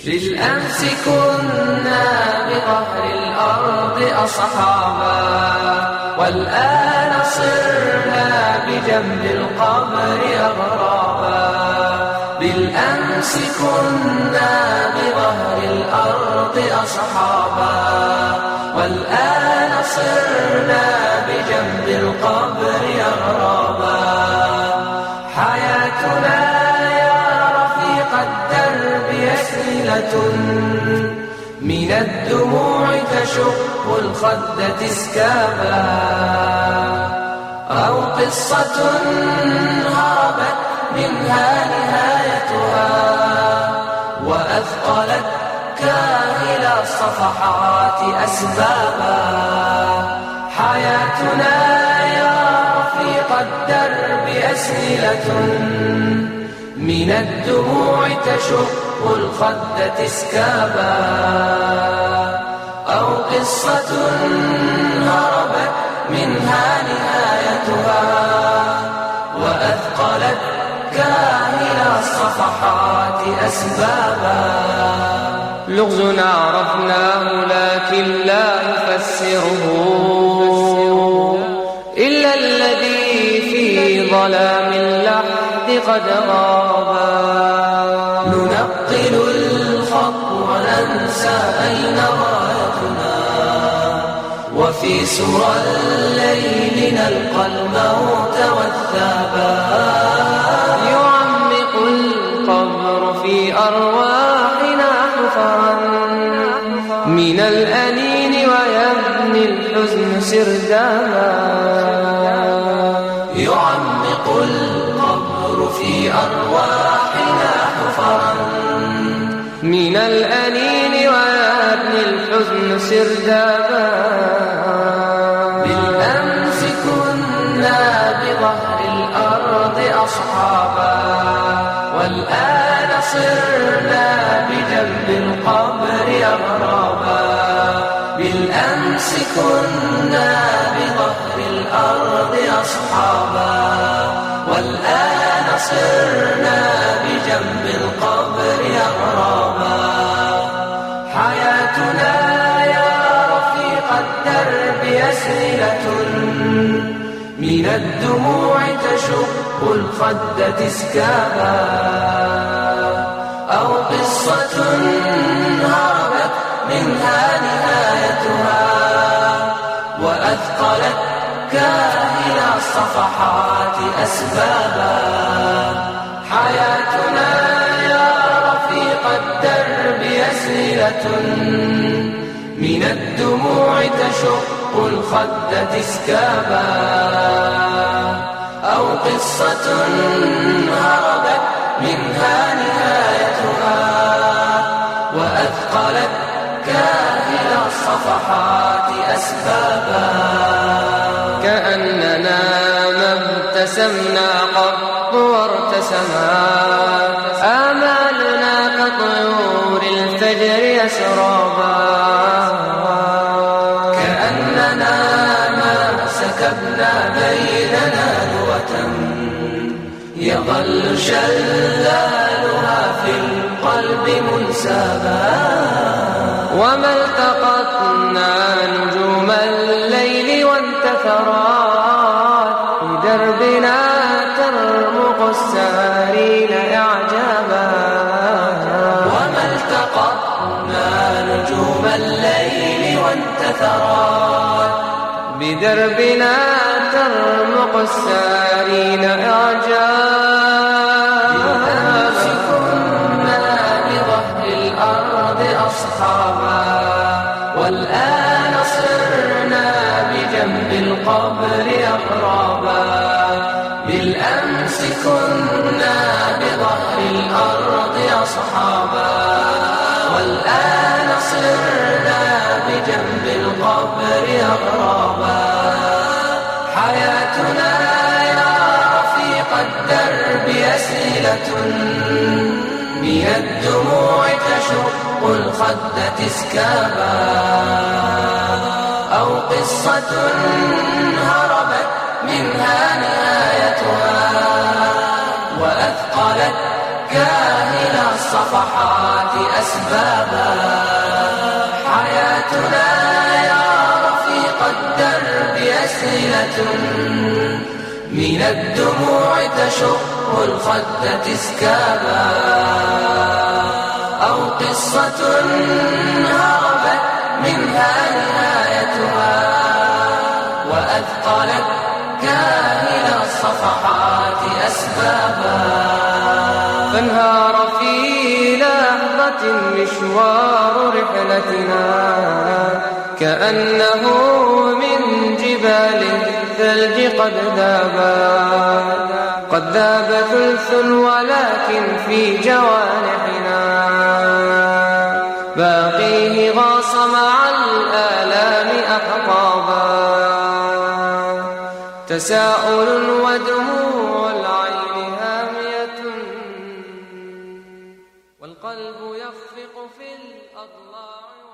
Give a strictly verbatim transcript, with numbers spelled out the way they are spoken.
بالأمس كنا بظهر الأرض أصحابا، والآن صرنا بجنب القبر أغرابا. بالأمس كنا بظهر الأرض أصحابا، والآن صرنا بجنب القبر أغرابا. حياتنا يا رفيق الدرب أسئلة من الدموع تشق الخد تسكابا، أو قصة هربت منها نهايتها وأثقلت كاهل الصفحات أسبابا. حياتنا يا رفيق الدرب أسئلة من الدموع تشق الخد تسكابا، أو قصة هربت منها نهايتها وأثقلت كاهل الصفحات أسبابا. لغزنا عرفناه لكن لا يفسره إلا الذي في ظلام اللحد قد غابا. ننقل الخط وننسى أين غايتنا، وفي سرى الليل نلقى الموت والثابا. يعمق القبر في أرواحنا حفرا من الأنين ويبني الحزن سردابا. يعمق القبر في أرواحنا حفرا من الأنين ويبني الحزن سردابا. بالأمس كنا بظهر الأرض أصحابا، والآن صرنا بجنب القبر أغرابا. بالأمس كنا بظهر الأرض أصحابا، والآن صرنا بجنب القبر أغرابا. حياتنا يا رفيق الدرب أسئلة من الدموع تشق الخد تسكابا، أو قصة هربت منها نهايتها وأثقلت كاهل الصفحات أسبابا. حياتنا يا رفيق الدرب أسئلة من الدموع تشق الخد تسكابا، أو قصة هربت منها نهايتها وأثقلت كاهل الصفحات أسبابا. كأننا ما ابتسمنا قط وارتسما آمالنا كطيور الفجر يسرابا. كأننا ما سكبنا بيننا لغة يظل شلالها في القلب منسابا. وما التقطنا نجوم الليل وانتثرات بدربنا ترمق السارين إعجابا. وما التقطنا نجوم الليل وانتثرات بدربنا ترمق السارين إعجابا. بالأمس كنا بظهر الأرض أصحابا، والآن صرنا بجنب القبر أغرابا. بالأمس كنا بظهر الأرض أصحابا، والآن صرنا بجنب القبر أغرابا. حياتنا يا رفيق الدرب أسئلة من الدموع تشق الخد تسكابا، أو قصة هربت منها نهايتها وأثقلت كاهل الصفحات أسبابا. يسيلة من الدموع تشق الخد تسكابا، أو قصة هربت منها نهايتها وأثقلت كاهل الصفحات أسبابا. فانهار في لحظة مشوار رحلتنا كأنه من جبال الثلج قد ذابا، قد ذاب ثلث ولكن في جوانحنا باقيه غاص مع الآلام أحقابا. تساؤل ودموع العين هامية والقلب يخفق في الأضلاع.